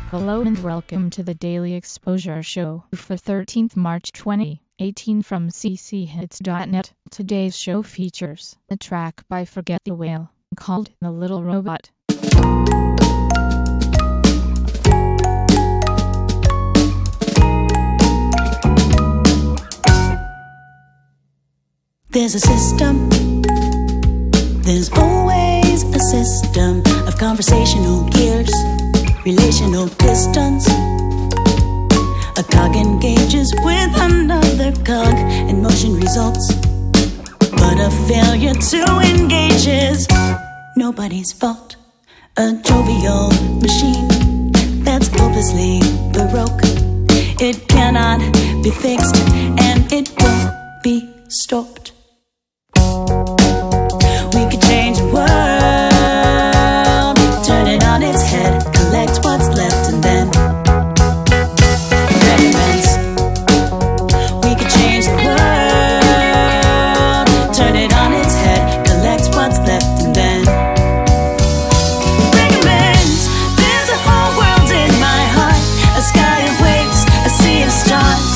Hello and welcome to the Daily Exposure Show for 13th March 2018 from cchits.net. Today's show features a track by Forget the Whale called The Little Robot. There's a system, there's always a system of conversational gears, relational pistons. A cog engages with another cog and motion results, but a failure to engage is nobody's fault. A jovial machine that's hopelessly baroque. It cannot be fixed and it won't be stopped. We could change the world, turn it on its head, collect what's left and then recommence. We could change the world, turn it on its head, collect what's left and then recommence. There's a whole world in my heart, a sky of waves, a sea of stars.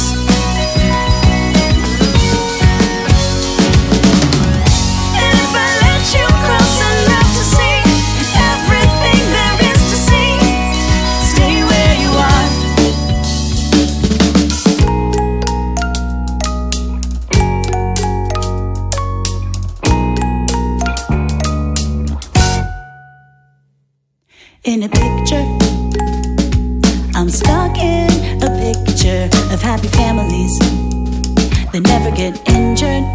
In a picture, I'm stuck in a picture of happy families that never get injured.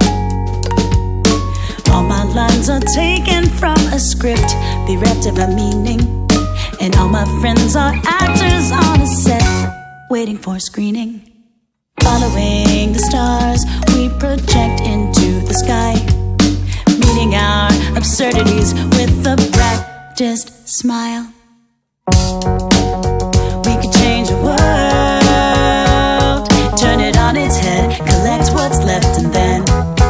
All my lines are taken from a script, bereft of a meaning, and all my friends are actors on a set, waiting for screening. Following the stars, we project into the sky, meeting our absurdities with a practiced smile. We could change the world, turn it on its head, collect what's left and then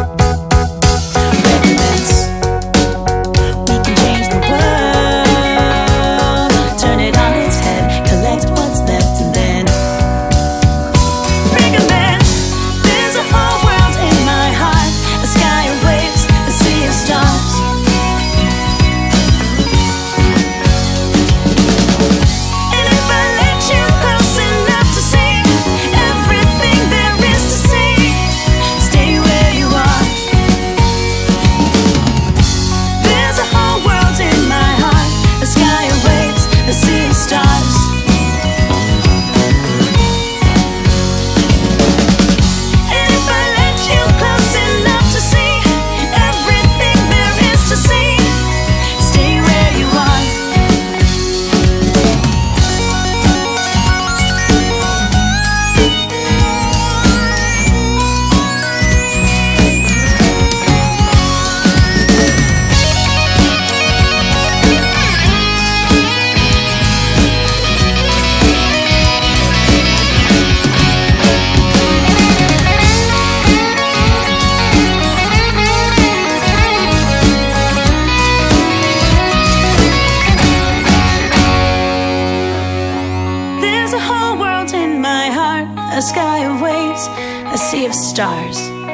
recommence. We can change the world, turn it on its head, collect what's left and then recommence. There's a whole world in my heart, a sky of waves, a sea of stars. A sky of waves, a sea of stars.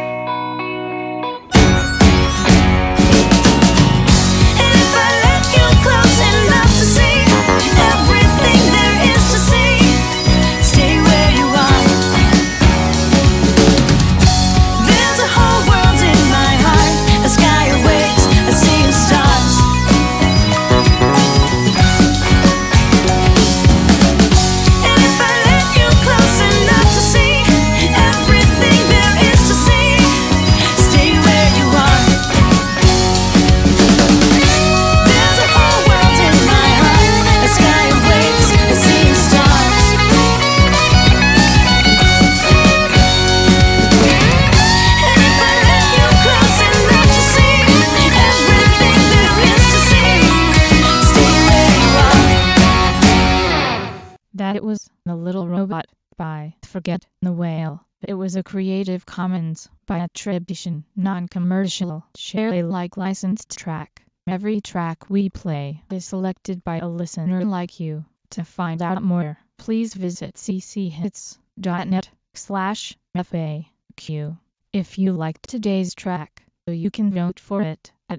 That it was The Little Robot by Forget the Whale. It was a Creative Commons by attribution, non-commercial, share Alike licensed track. Every track we play is selected by a listener like you. To find out more, please visit cchits.net/FAQ. If you liked today's track, you can vote for it at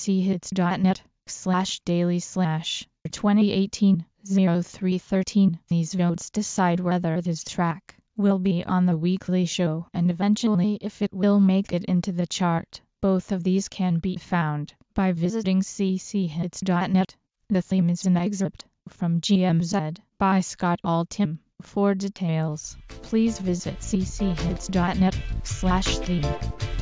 cchits.net/daily/2018-0313. These votes decide whether this track will be on the weekly show and eventually if it will make it into the chart. Both of these can be found by visiting cchits.net. The theme is an excerpt from GMZ by Scott Altham. For details, please visit cchits.net/theme.